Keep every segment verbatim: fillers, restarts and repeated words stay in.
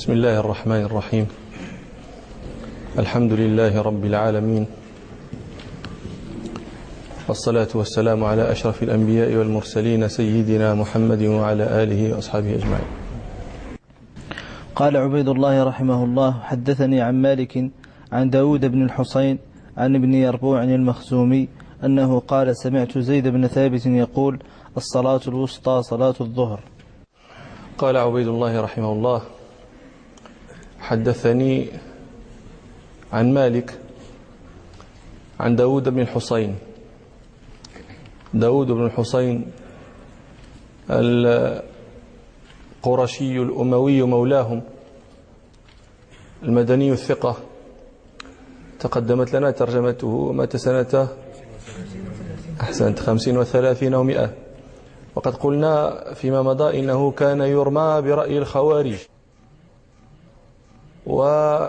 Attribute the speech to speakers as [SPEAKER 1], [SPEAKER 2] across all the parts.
[SPEAKER 1] بسم الله الرحمن الرحيم. الحمد لله رب العالمين، والصلاة والسلام على أشرف الأنبياء والمرسلين سيدنا محمد وعلى آله وأصحابه أجمعين.
[SPEAKER 2] قال عبيد الله رحمه الله: حدثني عن مالك عن داود بن الحصين عن ابن يربوع المخزومي أنه قال: سمعت زيد بن ثابت يقول: الصلاة الوسطى صلاة الظهر.
[SPEAKER 1] قال عبيد الله رحمه الله: حدثني عن مالك عن داود بن الحصين. داود بن الحصين القرشي الأموي مولاهم، المدني الثقة، تقدمت لنا ترجمته، مات سنة أحسنت خمسين وثلاثين ومئة. وقد قلنا فيما مضى إنه كان يرمى برأي الخوارج، و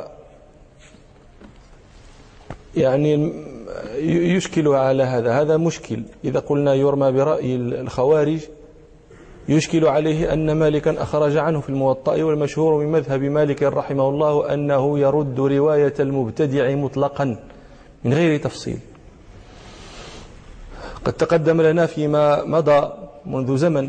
[SPEAKER 1] يعني يشكل على هذا هذا مشكل. إذا قلنا يرمى برأي الخوارج يشكل عليه أن مالكا أخرج عنه في الموطأ، والمشهور من مذهب مالك رحمه الله أنه يرد رواية المبتدع مطلقا من غير تفصيل. قد تقدم لنا فيما مضى منذ زمن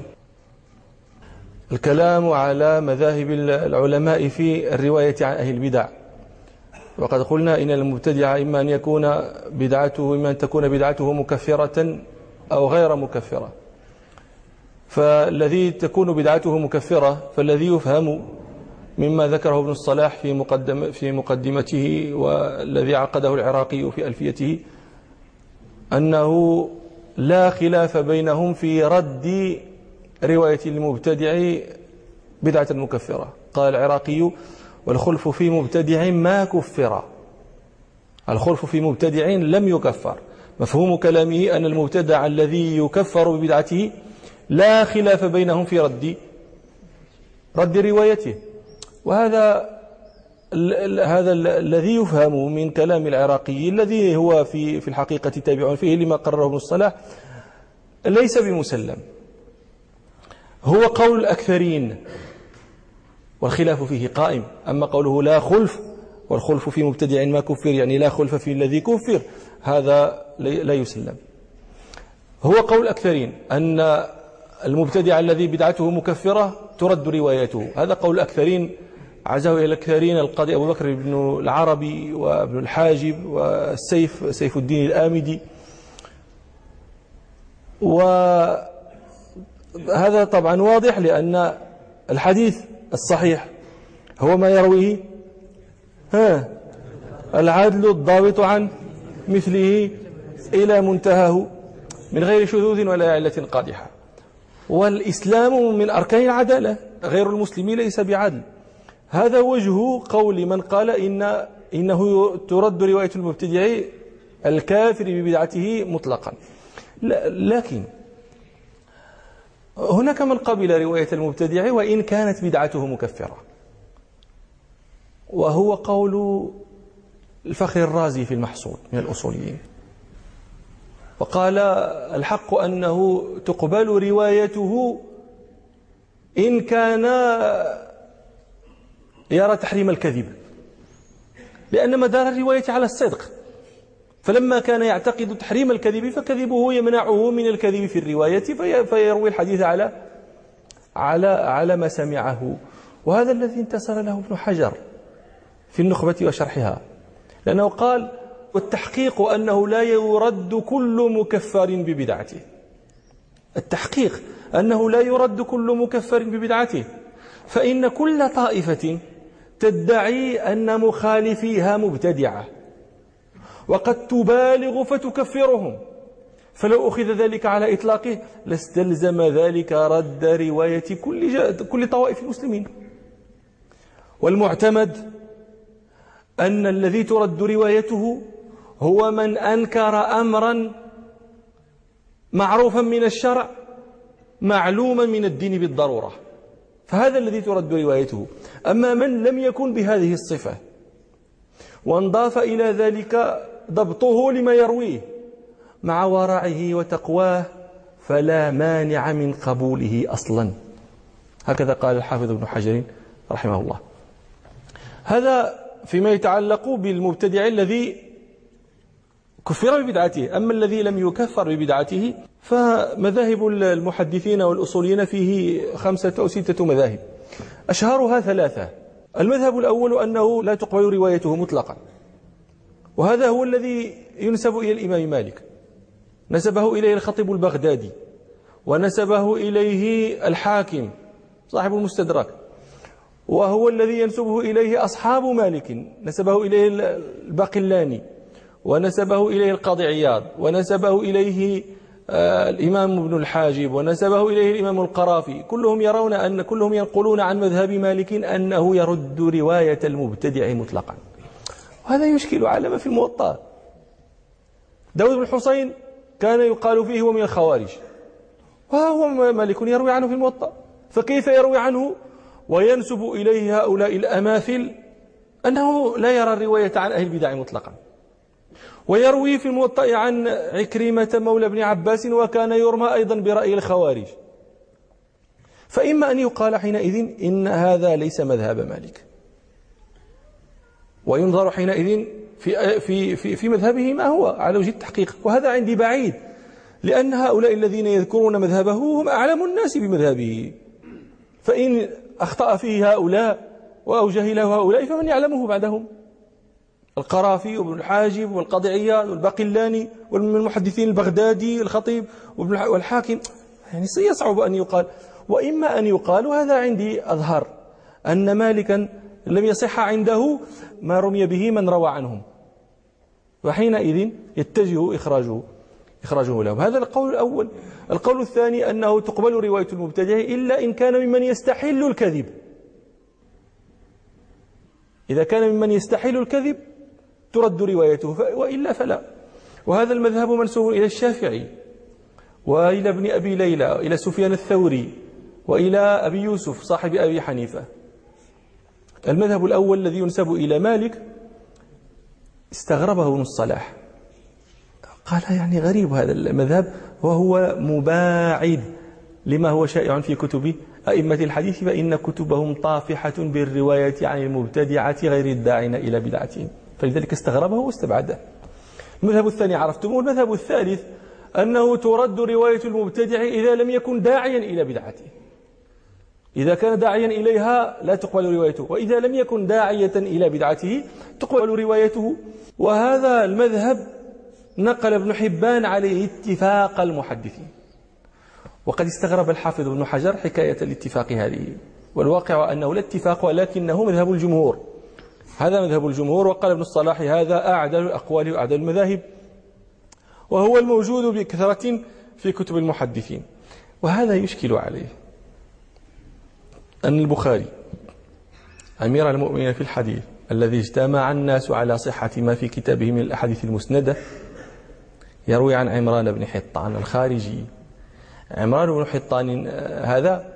[SPEAKER 1] الكلام على مذاهب العلماء في الرواية عن أهل البدع، وقد قلنا إن المبتدع إما أن يكون بدعته إما أن تكون بدعته مكفرة أو غير مكفرة. فالذي تكون بدعته مكفرة فالذي يفهم مما ذكره ابن الصلاح في مقدم في مقدمته، والذي عقده العراقي في ألفيته، أنه لا خلاف بينهم في رد رواية المبتدع بدعة مكفرة. قال العراقي: والخلف في مبتدع ما كفر. الخلف في مبتدع لم يكفر. مفهوم كلامه أن المبتدع الذي يكفر ببدعته لا خلاف بينهم في رد رد روايته. وهذا هذا الذي يفهم من كلام العراقي، الذي هو في في الحقيقة تابع فيه لما قرره ابن الصلاح، ليس بمسلم. هو قول الأكثرين والخلاف فيه قائم. أما قوله لا خلف، والخلف في مبتدع ما كفر، يعني لا خلف في الذي كفر، هذا لا يسلم. هو قول الأكثرين أن المبتدع الذي بدعته مكفرة ترد روايته. هذا قول الأكثرين، عزاه إلى الأكثرين القاضي أبو بكر بن العربي وابن الحاجب والسيف سيف الدين الآمدي. وهذا طبعا واضح، لأن الحديث الصحيح هو ما يرويه ها العدل الضابط عن مثله إلى منتهاه من غير شذوذ ولا علة قادحة. والإسلام من أركان العدالة، غير المسلم ليس بعدل. هذا وجه قول من قال إن إنه ترد رواية المبتدع الكافر ببدعته مطلقا. لكن هناك من قبل رواية المبتدع وإن كانت بدعته مكفرة، وهو قول الفخر الرازي في المحصول من الأصوليين. وقال: الحق أنه تقبل روايته إن كان يرى تحريم الكذب، لأن مدار الرواية على الصدق، فلما كان يعتقد تحريم الكذب فكذبه يمنعه من الكذب في الرواية، فيروي الحديث على على على ما سمعه. وهذا الذي انتصر له ابن حجر في النخبة وشرحها، لأنه قال: والتحقيق أنه لا يرد كل مكفر ببدعته. التحقيق أنه لا يرد كل مكفر ببدعته، فإن كل طائفة تدعي أن مخالفيها مبتدعة، وقد تبالغ فتكفرهم، فلو أخذ ذلك على إطلاقه لاستلزم ذلك رد رواية كل كل طوائف المسلمين. والمعتمد أن الذي ترد روايته هو من أنكر أمرا معروفا من الشرع معلوما من الدين بالضرورة، فهذا الذي ترد روايته. أما من لم يكن بهذه الصفة وانضاف إلى ذلك ضبطه لما يرويه مع ورعه وتقواه فلا مانع من قبوله أصلا. هكذا قال الحافظ ابن حجر رحمه الله. هذا فيما يتعلق بالمبتدع الذي كفر ببدعته. أما الذي لم يكفر ببدعته فمذاهب المحدثين والأصوليين فيه خمسة أو ستة مذاهب، أشهرها ثلاثة. المذهب الأول أنه لا تقبل روايته مطلقا، وهذا هو الذي ينسب إلى الإمام مالك، نسبه إليه الخطيب البغدادي، ونسبه إليه الحاكم صاحب المستدرك، وهو الذي ينسبه إليه أصحاب مالك، نسبه إليه الباقلاني، ونسبه إليه القاضي عياض، ونسبه إليه الإمام ابن الحاجب، ونسبه إليه الإمام القرافي. كلهم يرون أن كلهم ينقلون عن مذهب مالك أنه يرد رواية المبتدع مطلقا، وهذا يشكل على ما في الموطأ. داود بن الحسين كان يقال فيه ومن الخوارج، وهو مالك يروي عنه في الموطأ، فكيف يروي عنه وينسب إليه هؤلاء الأماثل أنه لا يرى الرواية عن أهل البدع مطلقا؟ ويروي في الموطأ عن عكرمة مولى ابن عباس وكان يرمى أيضا برأي الخوارج. فإما أن يقال حينئذ إن هذا ليس مذهب مالك، وينظر حينئذ في, في, في, في مذهبه ما هو على وجه التحقيق، وهذا عندي بعيد، لأن هؤلاء الذين يذكرون مذهبه هم أعلم الناس بمذهبه، فإن أخطأ فيه هؤلاء أو جهله هؤلاء فمن يعلمه بعدهم؟ القرافي وابن الحاجب والقاضي عياض والباقلاني والمحدثين البغدادي الخطيب والحاكم، يعني يصعب أن يقال. وإما أن يقال، وهذا عندي أظهر، أن مالكا لم يصح عنده ما رمي به من روى عنهم، وحينئذ يتجه إخراجه إخراجه لهم. هذا القول الأول. القول الثاني أنه تقبل رواية المبتدع إلا إن كان ممن يستحل الكذب. إذا كان ممن يستحل الكذب ترد روايته، وإلا فلا. وهذا المذهب منسوب إلى الشافعي وإلى ابن أبي ليلى وإلى سفيان الثوري وإلى أبي يوسف صاحب أبي حنيفة. المذهب الأول الذي ينسب إلى مالك استغربه ابن الصلاح، قال يعني غريب هذا المذهب، وهو مباعد لما هو شائع في كتب أئمة الحديث، فإن كتبهم طافحة بالرواية عن المبتدعة غير الداعين إلى بدعتهم، فلذلك استغربه واستبعده. المذهب الثاني عرفتم. المذهب الثالث أنه ترد رواية المبتدع إذا لم يكن داعيا إلى بدعته. إذا كان داعيا إليها لا تقبل روايته، وإذا لم يكن داعية إلى بدعته تقبل روايته. وهذا المذهب نقل ابن حبان عليه اتفاق المحدثين، وقد استغرب الحافظ ابن حجر حكاية الاتفاق هذه، والواقع أنه لا اتفاق ولكنه مذهب الجمهور. هذا مذهب الجمهور، وقال ابن الصلاح هذا أعدل الأقوال وأعدل المذاهب، وهو الموجود بكثرة في كتب المحدثين. وهذا يشكل عليه أن البخاري أمير المؤمنين في الحديث الذي اجتمع الناس على صحة ما في كتابه من الأحاديث المسندة يروي عن عمران بن حطان الخارجي. عمران بن حطان هذا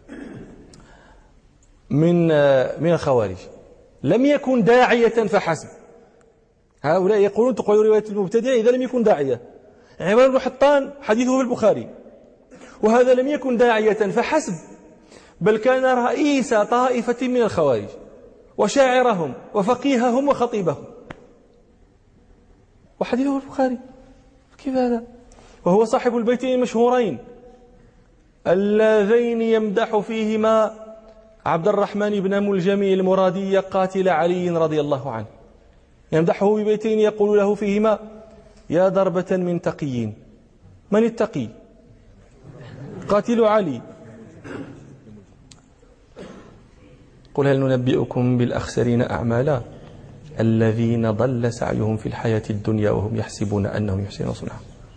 [SPEAKER 1] من من الخوارج، لم يكن داعية فحسب. هؤلاء يقولون تقبل رواية المبتدع إذا لم يكن داعية. عمران بن حطان حديثه في البخاري، وهذا لم يكن داعية فحسب، بل كان رئيس طائفة من الخوارج وشاعرهم وفقيههم وخطيبهم، وحديثه في البخاري. كيف هذا؟ وهو صاحب البيتين المشهورين اللذين يمدح فيهما عبد الرحمن بن ملجمي المرادي قاتل علي رضي الله عنه، يمدحه ببيتين يقول له فيهما: يا ضربة من تقي. من التقي؟ قاتل علي. قل هل ننبئكم بالأخسرين أعمالا الذين ضل سعيهم في الحياة الدنيا وهم يحسبون أنهم يحسنون صنعا.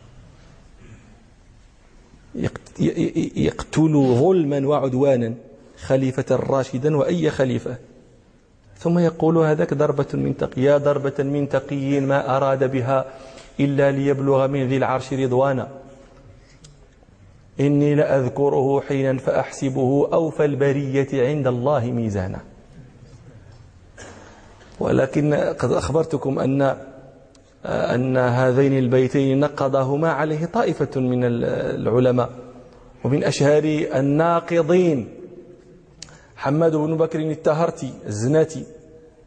[SPEAKER 1] يقتل ظلما وعدوانا خليفة راشدا وأي خليفة، ثم يقول هذاك ضربة من تقي. يا ضربة من تقي ما أراد بها إلا ليبلغ من ذي العرش رضوانا، إني لأذكره حينا فأحسبه أوفى البرية عند الله ميزانا. ولكن قد أخبرتكم أن أن هذين البيتين نقضهما عليه طائفة من العلماء، ومن أشهر الناقضين حماد بن بكر التهرتي الزناتي،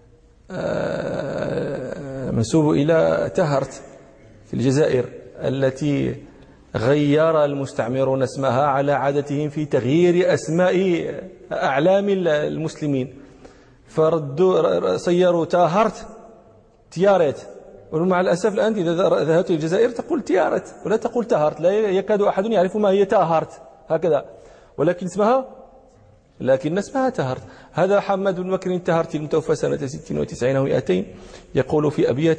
[SPEAKER 1] منسوب إلى تهرت في الجزائر التي غير المستعمرون اسمها على عادتهم في تغيير أسماء أعلام المسلمين، فردوا صيروا تاهرت تيارت. ومع الأسف الآن إذا ذهبت إلى الجزائر تقول تيارت ولا تقول تاهرت، لا يكاد أحد يعرف ما هي تاهرت هكذا، ولكن اسمها لكن اسمها تهرت. هذا حماد بن بكر التهرتي المتوفى سنة ست وتسعين ومئتين يقول في أبيات: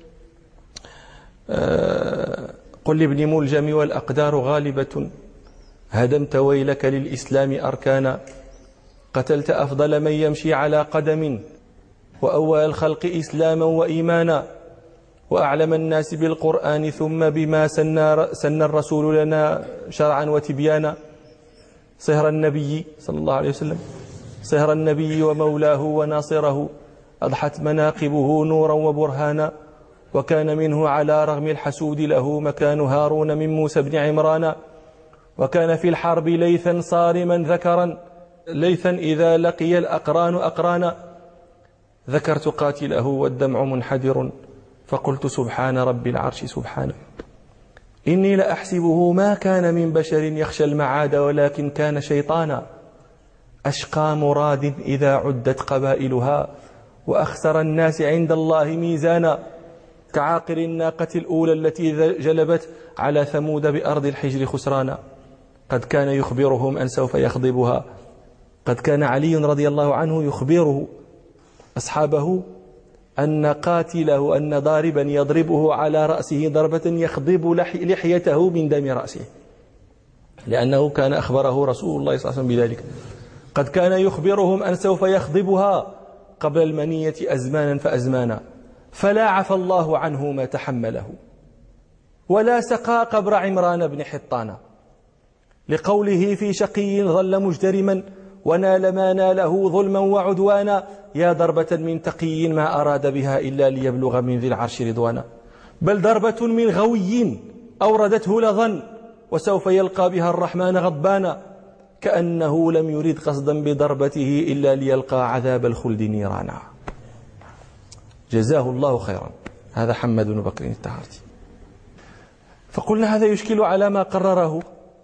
[SPEAKER 1] قل لابن ملجم والأقدار غالبة، هدمت ويلك للإسلام أركانا، قتلت أفضل من يمشي على قدم، وأول الخلق إسلاما وإيمانا، وأعلم الناس بالقرآن ثم بما سن الرسول لنا شرعا وتبيانا، صهر النبي صلى الله عليه وسلم، صهر النبي ومولاه وناصره، أضحت مناقبه نورا وبرهانا، وكان منه على رغم الحسود له مكان هارون من موسى بن عمران، وكان في الحرب ليثا صارما ذكرا، ليثا إذا لقي الأقران أقرانا، ذكرت قاتله والدمع منحدر، فقلت سبحان رب العرش سبحانه، إني لأحسبه ما كان من بشر يخشى المعاد ولكن كان شيطانا، أشقى مراد إذا عدت قبائلها، وأخسر الناس عند الله ميزانا، كعاقر الناقة الأولى التي جلبت على ثمود بأرض الحجر خسرانا، قد كان يخبرهم أن سوف يخضبها، قد كان علي رضي الله عنه يخبره أصحابه أن قاتله أن ضاربا يضربه على رأسه ضربة يخضب لحيته من دم رأسه، لأنه كان أخبره رسول الله صلى الله عليه وسلم بذلك. قد كان يخبرهم أن سوف يخضبها قبل المنية أزمانا فأزمانا، فلا عفى الله عنه ما تحمله، ولا سقى قبر عمران بن حطان، لقوله في شقي ظل مجترما ونال ما ناله ظلما وعدوانا، يا ضربة من تقي ما أراد بها إلا ليبلغ من ذي العرش رضوانا، بل ضربة من غوي أوردته لظا وسوف يلقى بها الرحمن غضبانا، كأنه لم يرد قصدا بضربته إلا ليلقى عذاب الخلد نيرانا. جزاه الله خيرا. هذا حماد بن بكر التهرتي. فقلنا هذا يشكل على ما قرره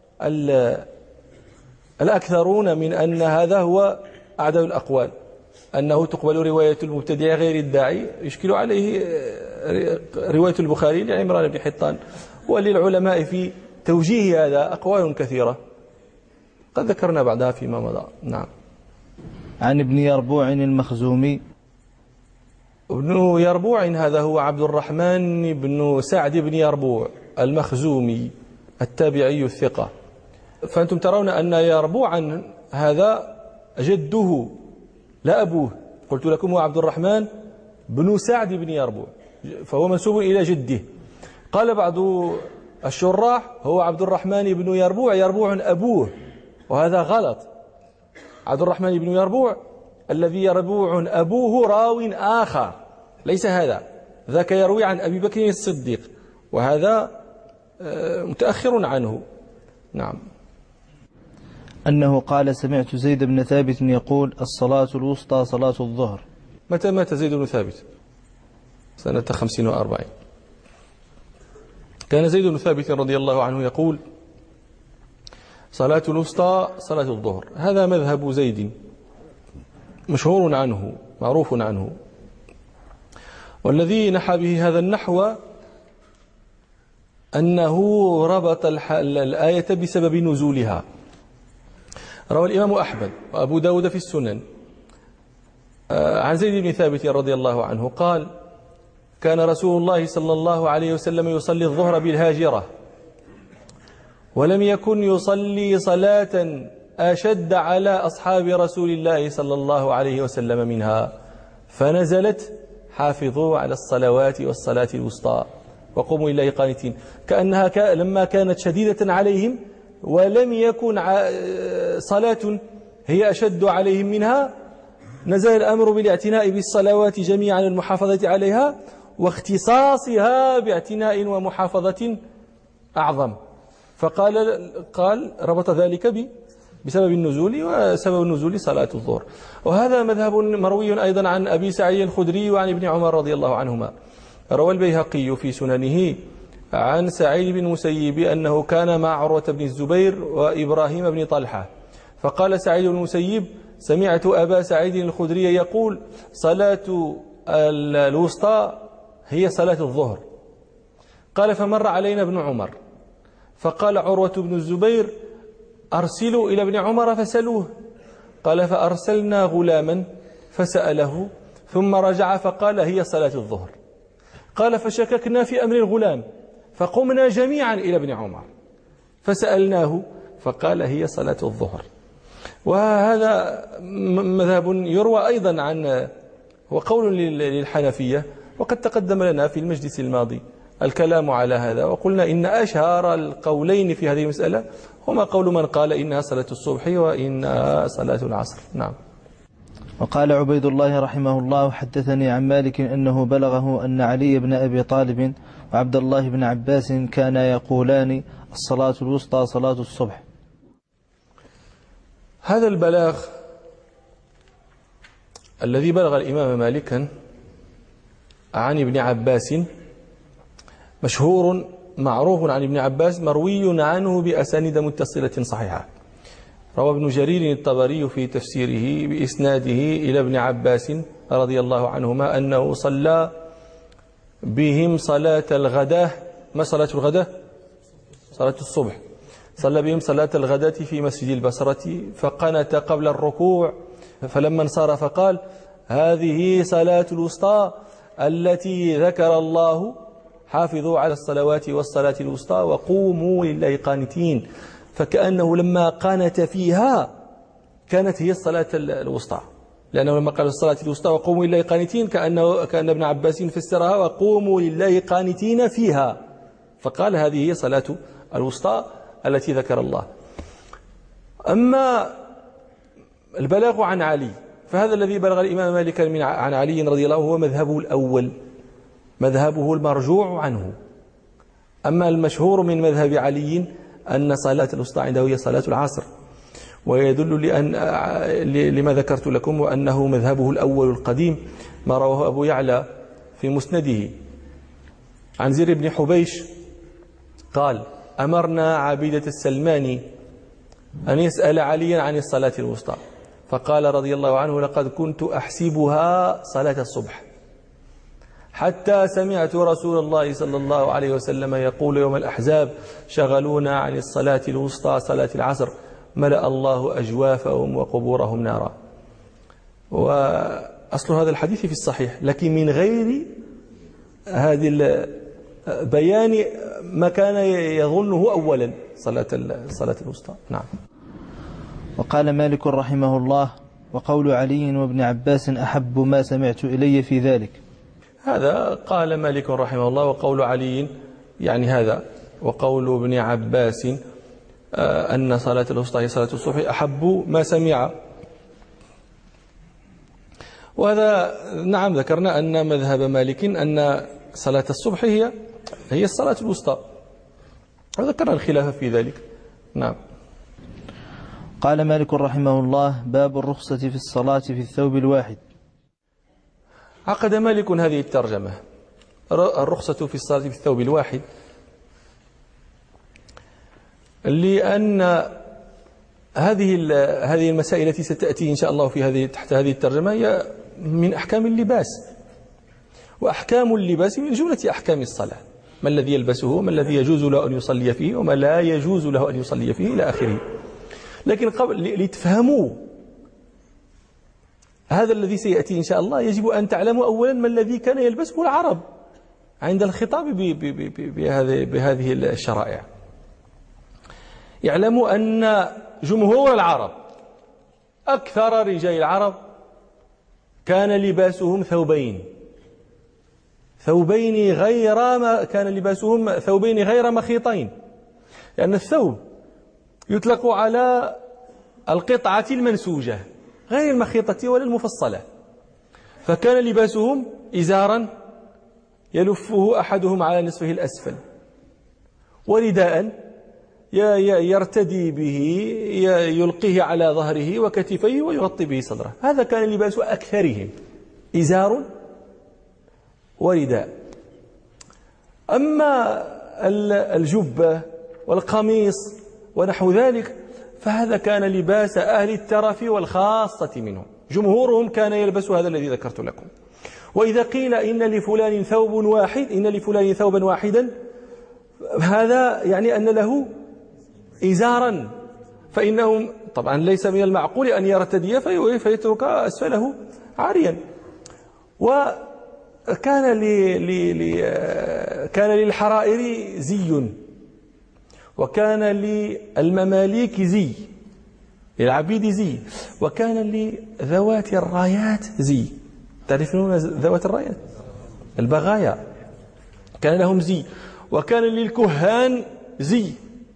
[SPEAKER 1] الأكثرون من أن هذا هو أعدل الأقوال، أنه تقبل رواية المبتدع غير الداعي، يشكل عليه رواية البخاري لعمران بن حطان. وللعلماء في توجيه هذا أقوال كثيرة قد ذكرنا بعدها فيما مضى. نعم.
[SPEAKER 2] عن ابن يربوع المخزومي.
[SPEAKER 1] ابن يربوع هذا هو عبد الرحمن بن سعد بن يربوع المخزومي التابعي الثقة. فأنتم ترون أن يربوعا هذا جده لا أبوه، قلت لكم هو عبد الرحمن بن سعد بن يربوع، فهو منسوب إلى جده. قال بعض الشراح هو عبد الرحمن بن يربوع يربوع أبوه، وهذا غلط. عبد الرحمن بن يربوع الذي يربوع أبوه راو آخر، ليس هذا، ذاك يروي عن أبي بكر الصديق، وهذا متأخر عنه. نعم.
[SPEAKER 2] أنه قال سمعت زيد بن ثابت يقول الصلاة الوسطى صلاة الظهر.
[SPEAKER 1] متى مات زيد بن ثابت؟ سنة خمسين وأربعين. كان زيد بن ثابت رضي الله عنه يقول صلاة الوسطى صلاة الظهر. هذا مذهب زيد مشهور عنه معروف عنه، والذي نحى به هذا النحو أنه ربط الآية بسبب نزولها. روى الإمام أحمد وأبو داود في السنن عن زيد بن ثابت رضي الله عنه قال كان رسول الله صلى الله عليه وسلم يصلي الظهر بالهاجرة، ولم يكن يصلي صلاة أشد على أصحاب رسول الله صلى الله عليه وسلم منها، فنزلت حافظوا على الصلوات والصلاة الوسطى وقوموا إليه قانتين، كأنها لما كانت شديدة عليهم ولم يكن صلاة هي أشد عليهم منها، نزل الأمر بالاعتناء بالصلوات جميعا المحافظة عليها، واختصاصها باعتناء ومحافظة أعظم. فقال قال ربط ذلك بسبب النزول، وسبب النزول صلاة الظهر. وهذا مذهب مروي أيضا عن أبي سعيد الخدري وعن ابن عمر رضي الله عنهما. روى البيهقي في سننه عن سعيد بن المسيب أنه كان مع عروة بن الزبير وإبراهيم بن طلحة، فقال سعيد بن المسيب: سمعت أبا سعيد الخدري يقول: صلاة الوسطى هي صلاة الظهر. قال: فمر علينا ابن عمر فقال عروة بن الزبير: أرسلوا إلى ابن عمر فسألوه. قال: فأرسلنا غلاما فسأله ثم رجع فقال: هي صلاة الظهر. قال: فشككنا في أمر الغلام فقمنا جميعا إلى ابن عمر فسألناه فقال: هي صلاة الظهر. وهذا مذهب يروى أيضا عن وقول للحنفية، وقد تقدم لنا في المجلس الماضي الكلام على هذا، وقلنا إن أشهر القولين في هذه المسألة هما قول من قال إنها صلاة الصبح وإنها صلاة العصر. نعم.
[SPEAKER 2] وقال عبيد الله رحمه الله: حدثني عن مالك أنه بلغه أن علي بن أبي طالب وعبد الله بن عباس كانا يقولان: الصلاة الوسطى صلاة الصبح.
[SPEAKER 1] هذا البلاغ الذي بلغ الإمام مالكا عن ابن عباس مشهور معروف عن ابن عباس، مروي عنه بأسانيد متصلة صحيحة. روى ابن جرير الطبري في تفسيره بإسناده إلى ابن عباس رضي الله عنهما أنه صلى بهم صلاة الغداة. ما صلاة الغداة؟ صلاة الصبح. صلى بهم صلاة الغداة في مسجد البصرة فقنت قبل الركوع، فلما انصرف قال: هذه صلاة الوسطى التي ذكر الله: حافظوا على الصلوات والصلاة الوسطى وقوموا لله قانتين. فكأنه لما قانت فيها كانت هي الصلاة الوسطى، لأنه لما قال الصلاة الوسطى وقوموا لله قانتين كأنه كأن ابن عباس فسرها وقوموا لله قانتين فيها، فقال هذه هي صلاة الوسطى التي ذكر الله. أما البلاغ عن علي فهذا الذي بلغ الإمام مالك عن علي رضي الله عنه هو مذهبه الأول، مذهبه المرجوع عنه. أما المشهور من مذهب علي أن صلاة الوسطى عنده هي صلاة العصر، ويدل لأن لما ذكرت لكم وأنه مذهبه الأول القديم ما رواه أبو يعلى في مسنده عن زر بن حبيش قال: أمرنا عبيدة السلماني أن يسأل عليا عن الصلاة الوسطى، فقال رضي الله عنه: لقد كنت أحسبها صلاة الصبح، حتى سمعت رسول الله صلى الله عليه وسلم يقول يوم الأحزاب: شغلونا عن الصلاة الوسطى صلاة العصر، ملأ الله أجوافهم وقبورهم نارا. وأصل هذا الحديث في الصحيح، لكن من غير هذه بيان ما كان يظنه أولا صلاة الصلاة الوسطى. نعم.
[SPEAKER 2] وقال مالك رحمه الله: وقول علي وابن عباس أحب ما سمعت إلي في ذلك.
[SPEAKER 1] هذا قال مالك رحمه الله وقول علي يعني هذا، وقول ابن عباس أن صلاة الوسطى هي صلاة الصبح أحب ما سمع. وهذا نعم ذكرنا أن مذهب مالك أن صلاة الصبح هي هي الصلاة الوسطى، وذكرنا الخلاف في ذلك. نعم.
[SPEAKER 2] قال مالك رحمه الله: باب الرخصة في الصلاة في الثوب الواحد.
[SPEAKER 1] عقد مالك هذه الترجمة: الرخصة في الصلاة في الثوب الواحد، لأن هذه هذه المسائل التي ستأتي إن شاء الله في هذه تحت هذه الترجمة هي من أحكام اللباس، وأحكام اللباس من جملة أحكام الصلاة: ما الذي يلبسه، وما الذي يجوز له أن يصلي فيه، وما لا يجوز له أن يصلي فيه إلى آخره. لكن قبل لتفهموا هذا الذي سيأتي إن شاء الله يجب أن تعلموا أولا ما الذي كان يلبسه العرب عند الخطاب بهذه الشرائع. يعلموا أن جمهور العرب أكثر رجال العرب كان لباسهم ثوبين ثوبين غير ما كان لباسهم ثوبين غير مخيطين، لأن الثوب يطلق على القطعة المنسوجة غير المخيطة ولا المفصلة، فكان لباسهم إزارا يلفه أحدهم على نصفه الأسفل، ورداء يرتدي به، يلقيه على ظهره وكتفيه ويغطي به صدره. هذا كان لباس أكثرهم، إزار ورداء. أما الجبة والقميص ونحو ذلك فهذا كان لباس أهل الترف والخاصة منهم، جمهورهم كان يلبس هذا الذي ذكرت لكم. وإذا قيل إن لفلان ثوب واحد، إن لفلان ثوبا واحدا، هذا يعني أن له إزارا، فإنه طبعا ليس من المعقول أن يرتدي فيترك أسفله عاريا. وكان ل... ل... كان للحرائر زي، وكان للمماليك زي، للعبيد زي، وكان لذوات الرايات زي. تعرفون ذوات الرايات؟ البغايا كان لهم زي، وكان للكهان زي،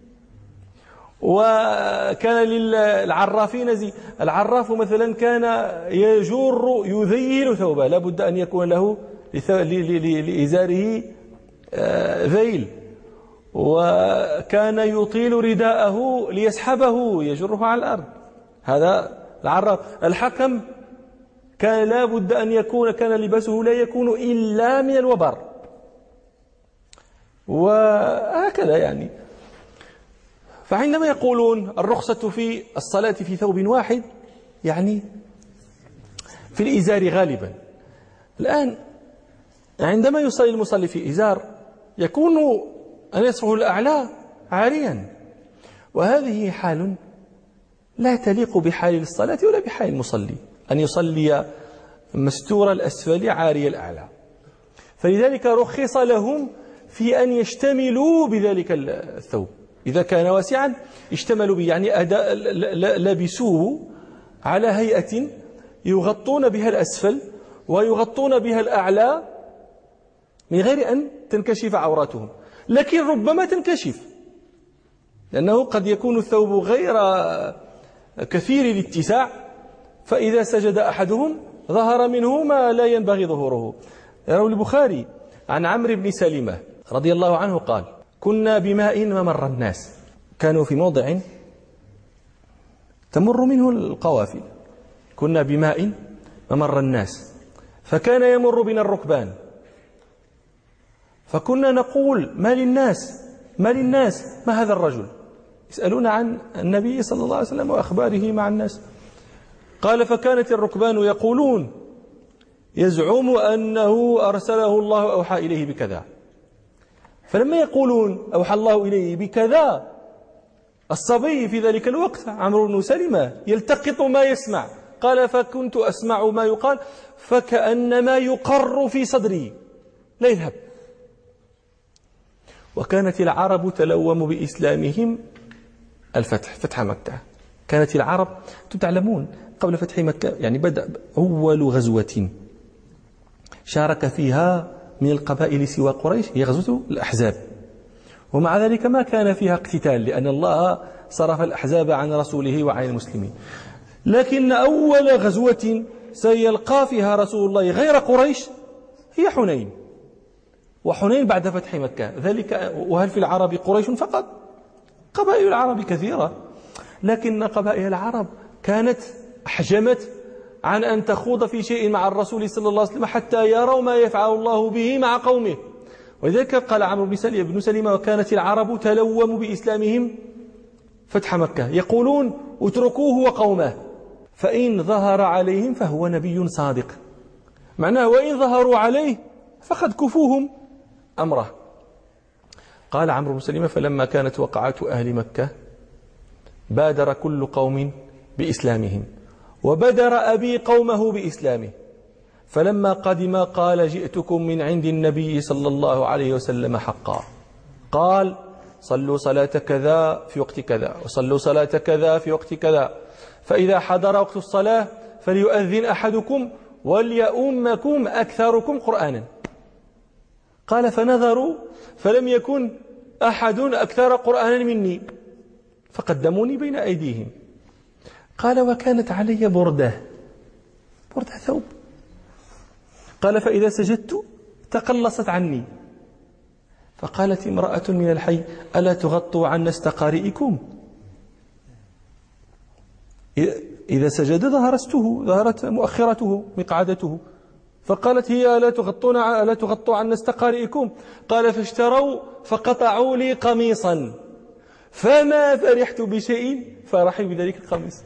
[SPEAKER 1] وكان للعرافين زي. العراف مثلا كان يجر يذيل ثوبه، لا بد أن يكون له لإزاره ذيل، وكان يطيل رداءه ليسحبه يجره على الأرض، هذا العراف. الحكم كان لا بد أن يكون كان لباسه لا يكون إلا من الوبر، وهكذا يعني. فعندما يقولون الرخصة في الصلاة في ثوب واحد يعني في الإزار غالبا. الآن عندما يصلي المصلي في إزار يكون نصفه الأعلى عاريا، وهذه حال لا تليق بحال الصلاة ولا بحال المصلي، أن يصلي مستور الأسفل عاري الأعلى. فلذلك رخص لهم في أن يشتملوا بذلك الثوب، إذا كان واسعا اشتملوا به، يعني أداء لبسوه على هيئة يغطون بها الأسفل ويغطون بها الأعلى من غير أن تنكشف عوراتهم، لكن ربما تنكشف، لأنه قد يكون الثوب غير كثير الاتساع، فإذا سجد أحدهم ظهر منه ما لا ينبغي ظهوره. يروي البخاري عن عمرو بن سلمة رضي الله عنه قال: كنا بماء ممر الناس، كانوا في موضع تمر منه القوافل، كنا بماء ممر الناس، فكان يمر بنا الركبان، فكنا نقول: ما للناس ما للناس ما هذا الرجل؟ يسألون عن النبي صلى الله عليه وسلم وأخباره مع الناس. قال: فكانت الركبان يقولون: يزعم أنه أرسله الله أوحى إليه بكذا. فلما يقولون أوحى الله إليه بكذا، الصبي في ذلك الوقت عمرو بن سلمة يلتقط ما يسمع. قال: فكنت أسمع ما يقال فكأنما يقر في صدري لا يذهب. وكانت العرب تلوم بإسلامهم الفتح، فتح مكة. كانت العرب تعلمون قبل فتح مكة يعني بدأ أول غزوة شارك فيها من القبائل سوى قريش هي غزوة الأحزاب، ومع ذلك ما كان فيها اقتتال، لأن الله صرف الأحزاب عن رسوله وعن المسلمين. لكن أول غزوة سيلقى فيها رسول الله غير قريش هي حنين، وحنين بعد فتح مكة. ذلك وهل في العرب قريش فقط؟ قبائل العرب كثيرة، لكن قبائل العرب كانت أحجمت عن أن تخوض في شيء مع الرسول صلى الله عليه وسلم حتى يروا ما يفعل الله به مع قومه. ولذلك قال عمرو بن سلمة: وكانت العرب تلوم بإسلامهم فتح مكة، يقولون: اتركوه وقومه فإن ظهر عليهم فهو نبي صادق، معناه وإن ظهروا عليه فقد كفوهم أمره. قال عمرو بن سلمة: فلما كانت وقعات أهل مكة بادر كل قوم بإسلامهم، وبدر أبي قومه بإسلامه، فلما قدم قال: جئتكم من عند النبي صلى الله عليه وسلم حقا، قال: صلوا صلاة كذا في وقت كذا، وصلوا صلاة كذا في وقت كذا، فإذا حضر وقت الصلاة فليؤذن أحدكم وليؤمكم أكثركم قرآنا. قال: فنظروا فلم يكن أحد أكثر قرآنا مني، فقدموني بين أيديهم. قال: وكانت علي بردة، بردة ثوب. قال: فإذا سجدت تقلصت عني، فقالت امرأة من الحي: ألا تغطوا عن استقارئكم؟ إذا سجد ظهرته ظهرت مؤخرته مقعدته، فقالت هي: ألا تغطون ألا تغطوا عن استقارئكم؟ قال: فاشتروا فقطعوا لي قميصا فما فرحت بشيء فرحي بذلك القميص.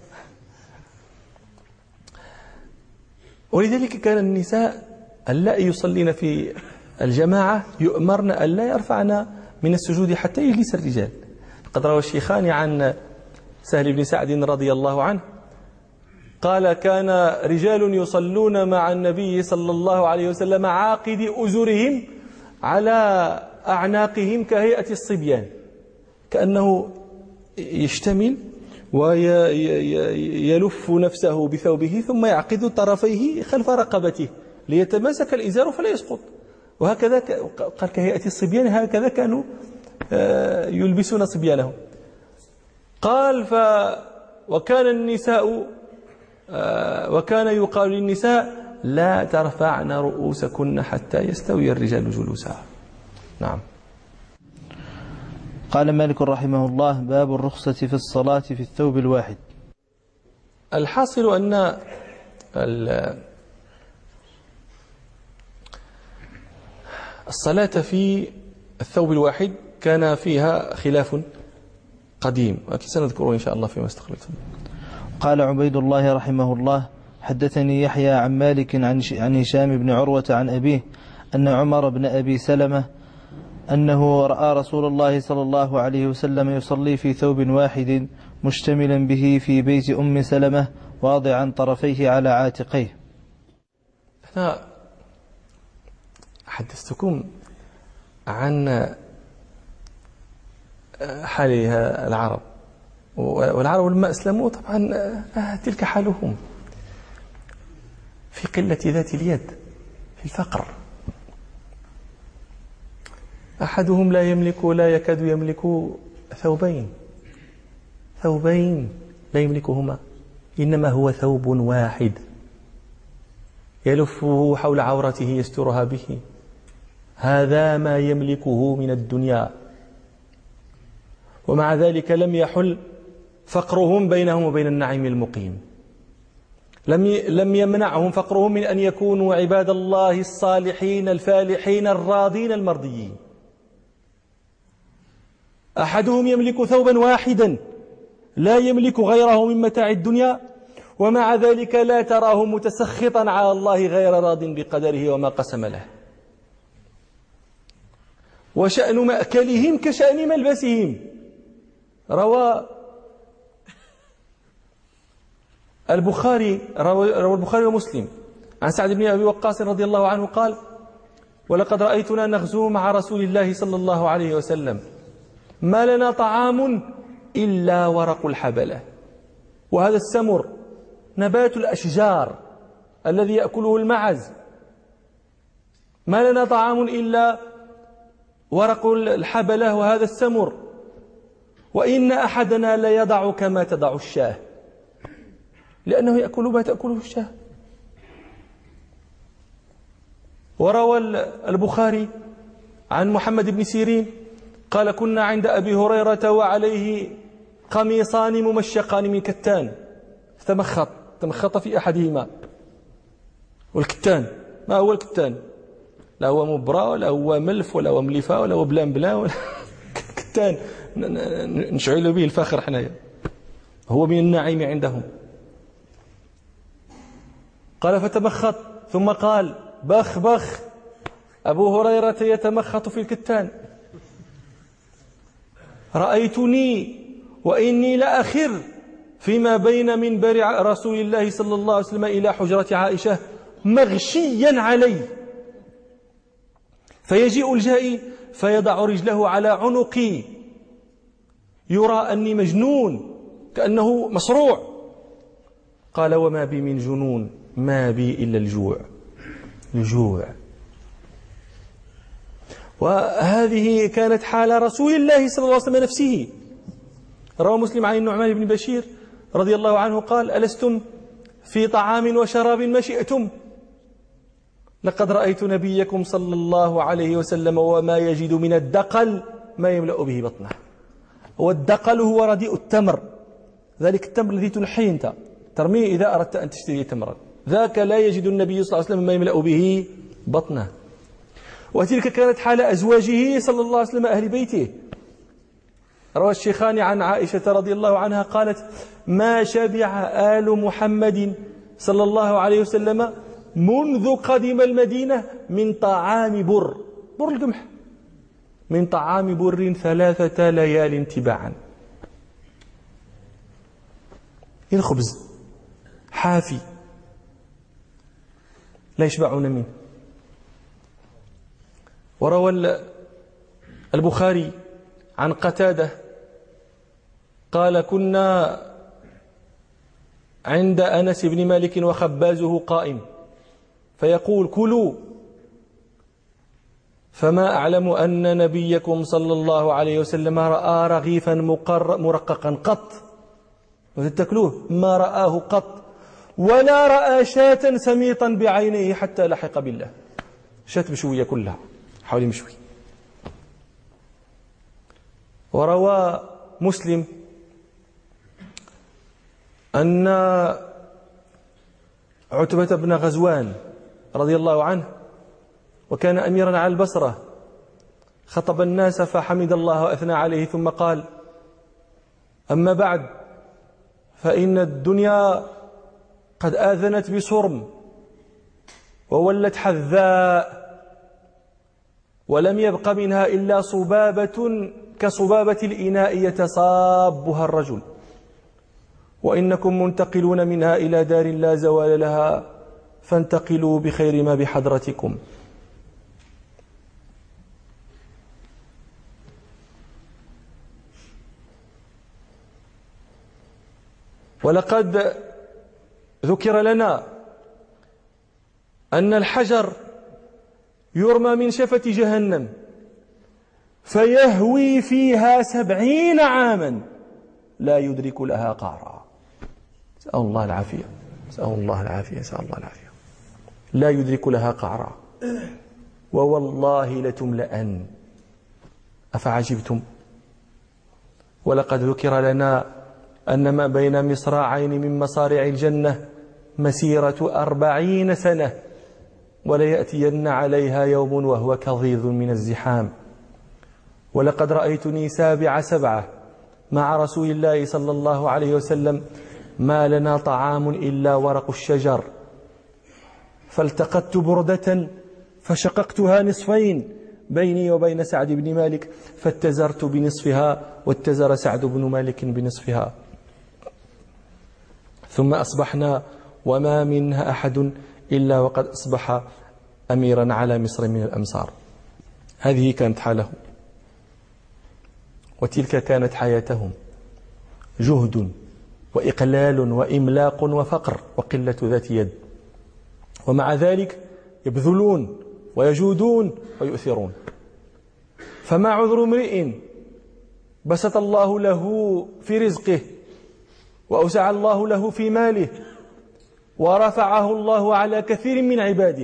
[SPEAKER 1] ولذلك كان النساء اللائي يصلين في الجماعة يؤمرن ألا يرفعن من السجود حتى يجلس الرجال. قد روى الشيخان عن سهل بن سعد رضي الله عنه قال: كان رجال يصلون مع النبي صلى الله عليه وسلم عاقد أزرهم على أعناقهم كهيئة الصبيان، كأنه يشتمل ويلف نفسه بثوبه ثم يعقد طرفيه خلف رقبته ليتماسك الإزار فلا يسقط، وهكذا قال كهيئة الصبيان، هكذا كانوا يلبسون صبيانهم. قال: ف وكان النساء وكان يقال للنساء: لا ترفعن رؤوسكن حتى يستوي الرجال جلوسا. نعم.
[SPEAKER 2] قال مالك رحمه الله: باب الرخصة في الصلاة في الثوب الواحد.
[SPEAKER 1] الحاصل أن الصلاة في الثوب الواحد كان فيها خلاف قديم، ولكن سنذكره إن شاء الله فيما استقبلتم.
[SPEAKER 2] قال عبيد الله رحمه الله: حدثني يحيى عن مالك عن هشام بن عروة عن أبيه أن عمر بن أبي سلمة أنه رأى رسول الله صلى الله عليه وسلم يصلي في ثوب واحد مشتملا به في بيت أم سلمة واضعا طرفيه على عاتقيه.
[SPEAKER 1] أنا حدثتكم عن حال العرب، والعرب لما أسلموا طبعا تلك حالهم، في قلة ذات اليد، في الفقر. أحدهم لا يملك لا يكاد يملك ثوبين ثوبين لا يملكهما، إنما هو ثوب واحد يلفه حول عورته يسترها به، هذا ما يملكه من الدنيا. ومع ذلك لم يحل فقرهم بينهم وبين النعيم المقيم، لم لم يمنعهم فقرهم من أن يكونوا عباد الله الصالحين الفالحين الراضين المرضيين. أحدهم يملك ثوبا واحدا لا يملك غيره من متاع الدنيا، ومع ذلك لا تراه متسخطا على الله غير راض بقدره وما قسم له. وشأن مأكلهم كشأن ملبسهم. روى البخاري روى البخاري ومسلم عن سعد بن أبي وقاص رضي الله عنه قال: ولقد رأيتنا نغزو مع رسول الله صلى الله عليه وسلم ما لنا طعام إلا ورق الحبلة، وهذا السمر نبات الأشجار الذي يأكله المعز، ما لنا طعام إلا ورق الحبلة وهذا السمر، وإن أحدنا ليضع كما تضع الشاه، لأنه يأكل ما تأكله الشاه. وروى البخاري عن محمد بن سيرين قال: كنا عند أبي هريرة وعليه قميصان ممشقان من كتان، تمخط تمخط في أحدهما. والكتان ما هو الكتان؟ لا هو مبرا ولا هو ملف ولا هو ملفا ولا هو بلان بلا ولا كتان نشعل به الفخر حنايا، هو من النعيم عندهم. قال: فتمخط، ثم قال: بخ بخ، أبو هريرة يتمخط في الكتان، رأيتني وإني لأخر فيما بين منبر رسول الله صلى الله عليه وسلم إلى حجرة عائشة مغشيا علي، فيجيء الجائي فيضع رجله على عنقي، يرى أني مجنون كأنه مصروع. قال: وما بي من جنون، ما بي إلا الجوع الجوع. وهذه كانت حال رسول الله صلى الله عليه وسلم نفسه. روى مسلم عن النعمان بن بشير رضي الله عنه قال: ألستم في طعام وشراب ما شئتم؟ لقد رأيت نبيكم صلى الله عليه وسلم وما يجد من الدقل ما يملأ به بطنه. والدقل هو رديء التمر، ذلك التمر الذي تنحيه أنت ترميه إذا أردت أن تشتري تمرا، ذاك لا يجد النبي صلى الله عليه وسلم ما يملأ به بطنه. وتلك كانت حال أزواجه صلى الله عليه وسلم أهل بيته. روى الشيخان عن عائشة رضي الله عنها قالت: ما شبع آل محمد صلى الله عليه وسلم منذ قدم المدينة من طعام بر بر القمح من طعام بر ثلاثة ليال تباعا. الخبز حافي لا يشبعون منه. وروى البخاري عن قتادة قال: كنا عند أنس بن مالك وخبازه قائم فيقول: كلوا، فما أعلم أن نبيكم صلى الله عليه وسلم رأى رغيفا مرققا قط، وتتكلوه ما رآه قط، ولا رأى شاة سميطا بعينيه حتى لحق بالله. شاة مشوية كلها حول مشوي. وروى مسلم أن عتبة بن غزوان رضي الله عنه وكان أميرا على البصرة خطب الناس فحمد الله وأثنى عليه ثم قال: أما بعد، فإن الدنيا قد آذنت بصرم وولت حذاء، ولم يبق منها إلا صبابة كصبابة الإناء يتصابها الرجل، وإنكم منتقلون منها إلى دار لا زوال لها، فانتقلوا بخير ما بحضرتكم. ولقد ذكر لنا أن الحجر يرمى من شفة جهنم فيهوي فيها سبعين عاما لا يدرك لها قعرا. نسأل الله العافية، نسأل الله العافية، نسأل الله العافية. لا يدرك لها قعرا، ووالله لتملأن. أفعجبتم؟ ولقد ذكر لنا أن ما بين مصراعين من مصارع الجنة مسيرة أربعين سنة، وليأتين عليها يوم وهو كظيظ من الزحام. ولقد رأيتني سابع سبعة مع رسول الله صلى الله عليه وسلم، ما لنا طعام إلا ورق الشجر، فالتقطت بردة فشققتها نصفين بيني وبين سعد بن مالك، فاتزرت بنصفها واتزر سعد بن مالك بنصفها. ثم أصبحنا وما منها أحد إلا وقد أصبح أميرا على مصر من الأمصار. هذه كانت حاله، وتلك كانت حياتهم: جهد وإقلال وإملاق وفقر وقلة ذات يد، ومع ذلك يبذلون ويجودون ويؤثرون. فما عذر امرئ بسط الله له في رزقه وأوسع الله له في ماله ورفعه الله على كثير من عباده،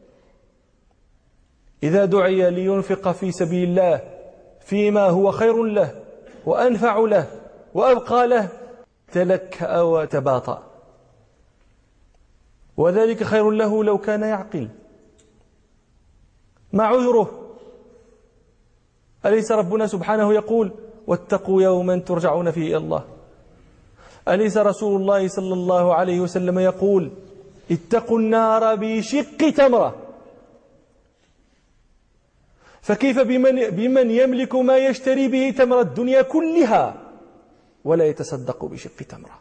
[SPEAKER 1] إذا دعي لينفق في سبيل الله فيما هو خير له وأنفع له وأبقى له تلكأ وتباطأ، وذلك خير له لو كان يعقل. ما عذره؟ أليس ربنا سبحانه يقول: واتقوا يوما ترجعون فيه إلى الله؟ أليس رسول الله صلى الله عليه وسلم يقول: اتقوا النار بشق تمرة؟ فكيف بمن, بمن يملك ما يشتري به تمر الدنيا كلها ولا يتصدق بشق تمرة؟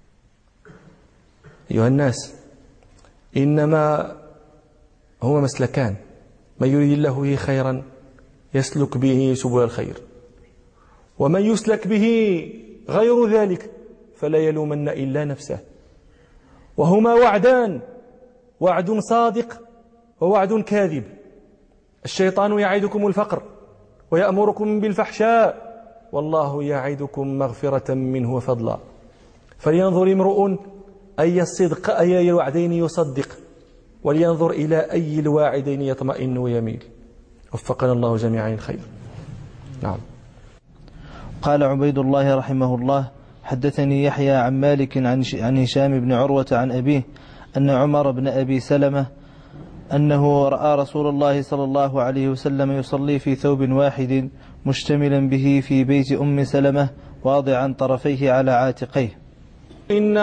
[SPEAKER 1] أيها الناس، إنما هما مسلكان: من يريد الله به خيرا يسلك به سبل الخير، ومن يسلك به غير ذلك فلا يلومن إلا نفسه. وهما وعدان: وعد صادق ووعد كاذب. الشيطان يعدكم الفقر ويأمركم بالفحشاء، والله يعدكم مغفرة منه وفضلا. فلينظر امرؤ أي الصدق أي الوعدين يصدق، ولينظر إلى أي الواعدين يطمئن ويميل. وفقنا الله جميعا الخير. نعم.
[SPEAKER 2] قال عبيد الله رحمه الله: حدثني يحيى عن مالك عن هشام بن عروة عن أبيه أن عمر بن أبي سلمة أنه رأى رسول الله صلى الله عليه وسلم يصلي في ثوب واحد مشتملا به في بيت أم سلمة واضعا طرفيه على عاتقيه.
[SPEAKER 1] إن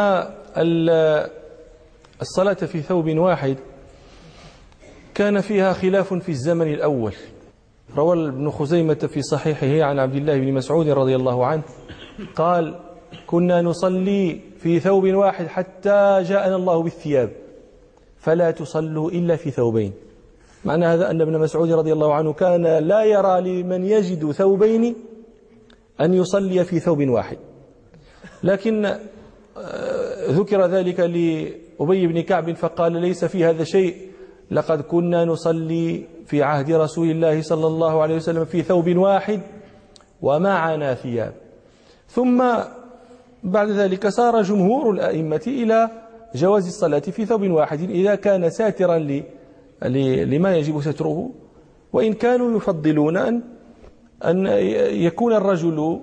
[SPEAKER 1] الصلاة في ثوب واحد كان فيها خلاف في الزمن الأول. روى ابن خزيمة في صحيحه عن عبد الله بن مسعود رضي الله عنه قال: كنا نصلي في ثوب واحد حتى جاءنا الله بالثياب فلا تصلوا إلا في ثوبين. معنى هذا أن ابن مسعود رضي الله عنه كان لا يرى لمن يجد ثوبين أن يصلي في ثوب واحد. لكن ذكر ذلك لأبي بن كعب فقال: ليس في هذا شيء، لقد كنا نصلي في عهد رسول الله صلى الله عليه وسلم في ثوب واحد ومعنا ثياب. ثم بعد ذلك سار جمهور الأئمة إلى جواز الصلاة في ثوب واحد إذا كان ساترا لما يجب ستره، وإن كانوا يفضلون أن أن يكون الرجل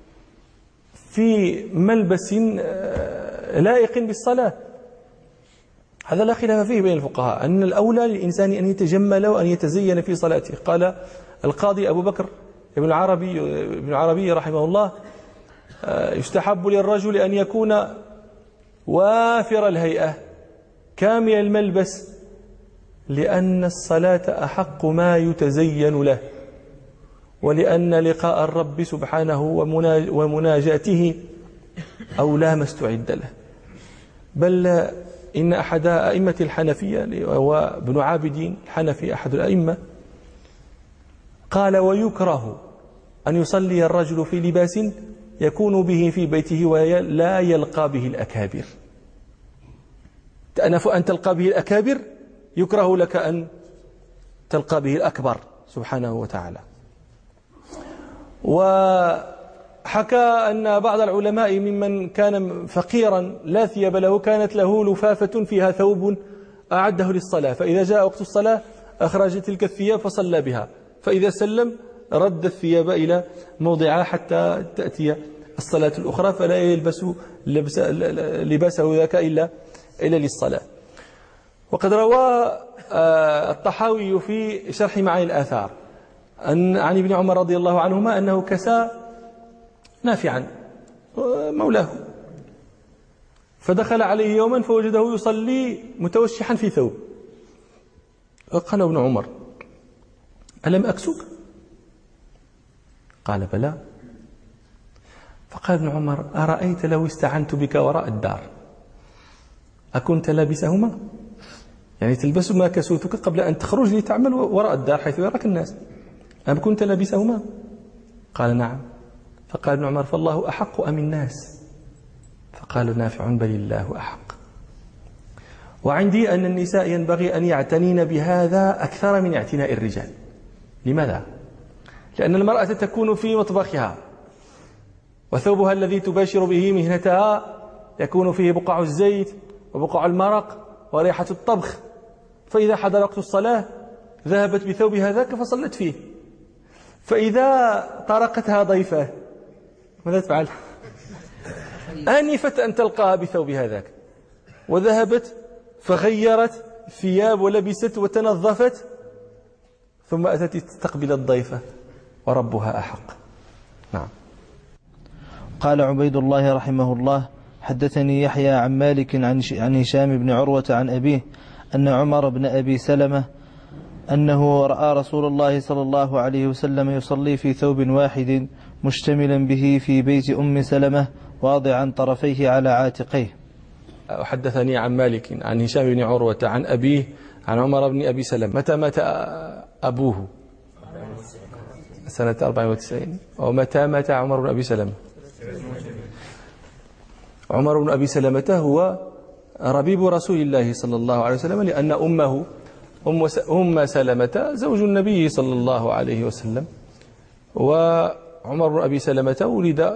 [SPEAKER 1] في ملبس لائق بالصلاة. هذا لا خلاف فيه بين الفقهاء أن الأولى للإنسان أن يتجمل وأن يتزين في صلاته. قال القاضي أبو بكر ابن العربي ابن العربي رحمه الله: يستحب للرجل أن يكون وافر الهيئة كامل الملبس، لأن الصلاة أحق ما يتزين له، ولأن لقاء الرب سبحانه ومناجاته أولى ما استعد له. بل إن أحد أئمة الحنفية وهو ابن عابدين الحنفي أحد الأئمة قال: ويكره أن يصلي الرجل في لباس يكون به في بيته ولا يلقى به الأكابر. تأنف أن تلقى به الأكابر، يكره لك أن تلقى به الأكبر سبحانه وتعالى. وحكى أن بعض العلماء ممن كان فقيرا لا ثياب له كانت له لفافة فيها ثوب أعده للصلاة، فإذا جاء وقت الصلاة أخرج تلك الثياب فصلى بها، فإذا سلم رد الثياب إلى موضعها حتى تأتي الصلاة الأخرى، فلا يلبس لباسه ذاك إلا إلا للصلاة. وقد روى الطحاوي في شرح معاني الآثار أن عن ابن عمر رضي الله عنهما أنه كسى نافعا مولاه، فدخل عليه يوما فوجده يصلي متوشحا في ثوب، فقال ابن عمر: ألم أكسك؟ قال: بلى. فقال ابن عمر: أرأيت لو استعنت بك وراء الدار أكنت لابسهما؟ يعني تلبس ما كسوتك قبل أن تخرج لتعمل وراء الدار حيث يراك الناس، أم كنت لابسهما؟ قال: نعم. فقال ابن عمر: فالله أحق أم الناس؟ فقال نافع: بل الله أحق. وعندي أن النساء ينبغي أن يعتنين بهذا أكثر من اعتناء الرجال. لماذا؟ لأن المرأة تكون في مطبخها وثوبها الذي تباشر به مهنتها يكون فيه بقع الزيت وبقع المرق وريحة الطبخ، فإذا حضر وقت الصلاة ذهبت بثوب هذاك فصلت فيه. فإذا طرقتها ضيفة ماذا تفعل؟ آنفت أن تلقاها بثوب هذاك، وذهبت فغيرت ثياب ولبست وتنظفت، ثم أتت تستقبل الضيفة وربها أحق. نعم.
[SPEAKER 2] قال عبيد الله رحمه الله: حدثني يحيى عن مالك عن هشام بن عروة عن أبيه أن عمر بن أبي سلمة أنه رأى رسول الله صلى الله عليه وسلم يصلي في ثوب واحد مشتملا به في بيت أم سلمة واضعا طرفيه على عاتقيه.
[SPEAKER 1] حدثني عن مالك عن هشام بن عروة عن أبيه عن عمر بن أبي سلمة. متى مات أبوه؟ سنة أربعة وتسعين. ومتى مات عمر بن أبي سلمة؟ عمر بن أبي سلمة هو ربيب رسول الله صلى الله عليه وسلم، لأن أمه أم سلمة زوج النبي صلى الله عليه وسلم. وعمر بن أبي سلمة ولد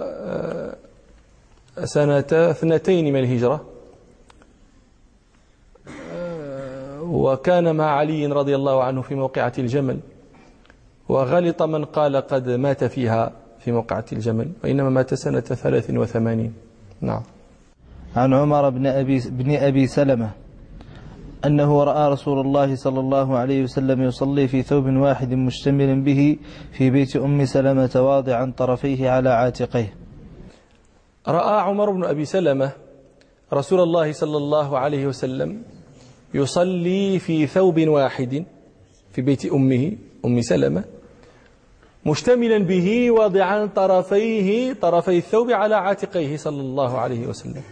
[SPEAKER 1] سنة اثنتين من الهجرة، وكان مع علي رضي الله عنه في موقعة الجمل، وغلط من قال قد مات فيها في موقعة الجمل، وإنما مات سنة ثلاث وثمانين. نعم.
[SPEAKER 2] عن عمر بن أبي, بن أبي سلمة أنه رأى رسول الله صلى الله عليه وسلم يصلي في ثوب واحد مشتمل به في بيت أم سلمة واضعا طرفيه على عاتقيه.
[SPEAKER 1] رأى عمر بن أبي سلمة رسول الله صلى الله عليه وسلم يصلي في ثوب واحد في بيت أمه أم سلمة مشتملا به واضعا طرفيه طرفي الثوب على عاتقيه صلى الله عليه وسلم.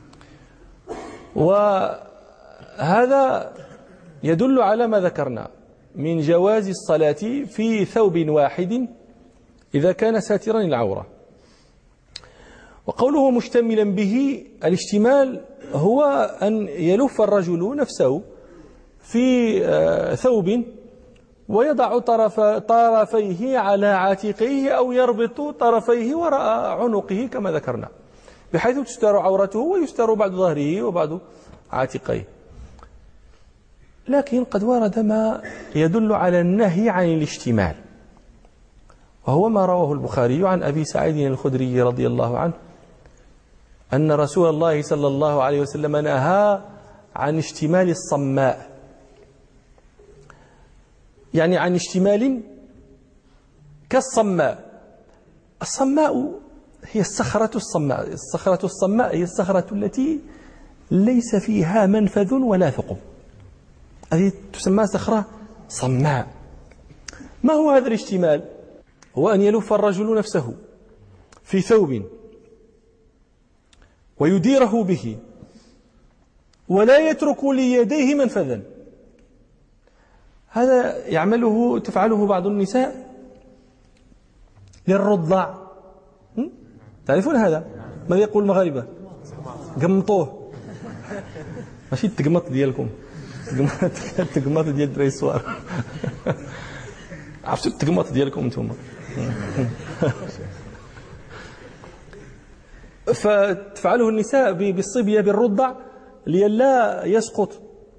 [SPEAKER 1] وهذا يدل على ما ذكرنا من جواز الصلاة في ثوب واحد إذا كان ساترا العورة. وقوله مشتملا به، الاشتمال هو أن يلف الرجل نفسه في ثوب ويضع طرف طرفيه على عاتقيه أو يربط طرفيه وراء عنقه كما ذكرنا، بحيث تستر عورته ويستر بعض ظهره وبعض عاتقيه. لكن قد ورد ما يدل على النهي عن الاشتمال، وهو ما رواه البخاري عن أبي سعيد الخدري رضي الله عنه أن رسول الله صلى الله عليه وسلم نهى عن اشتمال الصماء، يعني عن اشتمال كالصماء. الصماء هي الصخرة الصماء، الصخرة الصماء هي الصخرة التي ليس فيها منفذ ولا ثقب، هذه تسمى صخرة صماء. ما هو هذا الاشتمال؟ هو أن يلف الرجل نفسه في ثوب ويديره به ولا يترك ليديه منفذا. هذا يعمله تفعله بعض النساء للرضع. تعرفون هذا؟ ماذا يقول المغاربة؟ قمطوه، ماشي التقمط ديالكم، التقمط ديال الدراري الصغار. عرفتوا التقمط ديالكم انتم؟ فتفعله النساء بالصبية بالرضع لئلا يسقط،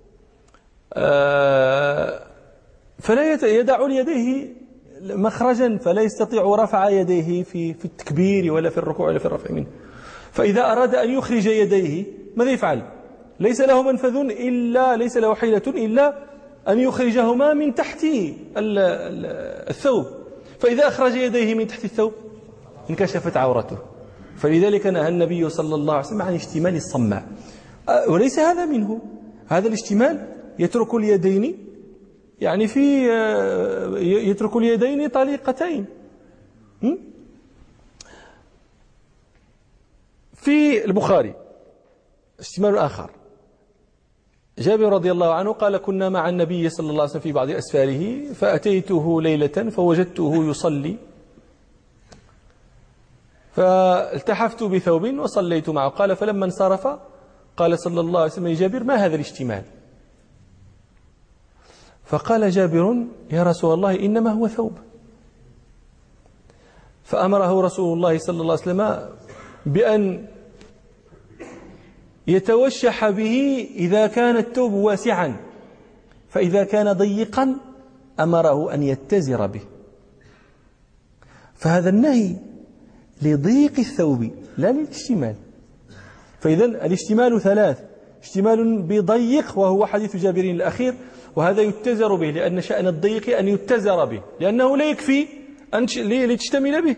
[SPEAKER 1] فلا يدع ليديه مخرجا، فلا يستطيع رفع يديه في في التكبير ولا في الركوع ولا في الرفع منه. فإذا أراد أن يخرج يديه ماذا يفعل؟ ليس له منفذ إلا ليس له حيلة إلا أن يخرجهما من تحت الثوب، فإذا أخرج يديه من تحت الثوب انكشفت عورته. فلذلك نهى النبي صلى الله عليه وسلم عن اشتمال الصماء، وليس هذا منه. هذا الاشتمال يترك اليدين، يعني في يترك اليدين طليقتين. في البخاري اشتمال آخر، جابر رضي الله عنه قال كنا مع النبي صلى الله عليه وسلم في بعض أسفاره فأتيته ليلة فوجدته يصلي فالتحفت بثوب وصليت معه. قال فلما انصرف قال صلى الله عليه وسلم لجابر ما هذا الاشتمال؟ فقال جابر يا رسول الله إنما هو ثوب. فأمره رسول الله صلى الله عليه وسلم بأن يتوشح به إذا كان الثوب واسعا، فإذا كان ضيقا أمره أن يتزر به. فهذا النهي لضيق الثوب لا للاشتمال. فإذا الاشتمال ثلاث: اشتمال بضيق وهو حديث جابر الأخير، وهذا يتزر به لأن شأن الضيق أن يتزر به لأنه لا يكفي أن لتشتمل به.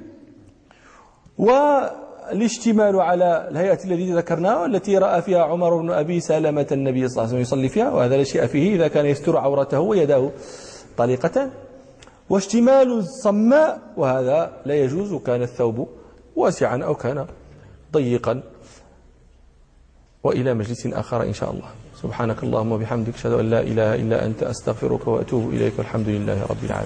[SPEAKER 1] والاشتمال على الهيئة التي ذكرناها والتي رأى فيها عمر بن أبي سلمة النبي صلى الله عليه وسلم يصلي فيها، وهذا لا شيء فيه إذا كان يستر عورته ويداه طليقتان. واشتمال الصماء وهذا لا يجوز كان الثوب واسعا أو كان ضيقا. وإلى مجلس آخر إن شاء الله. سبحانك اللهم وبحمدك أشهد أن لا إله إلا أنت أستغفرك وأتوب إليك والحمد لله رب العالمين.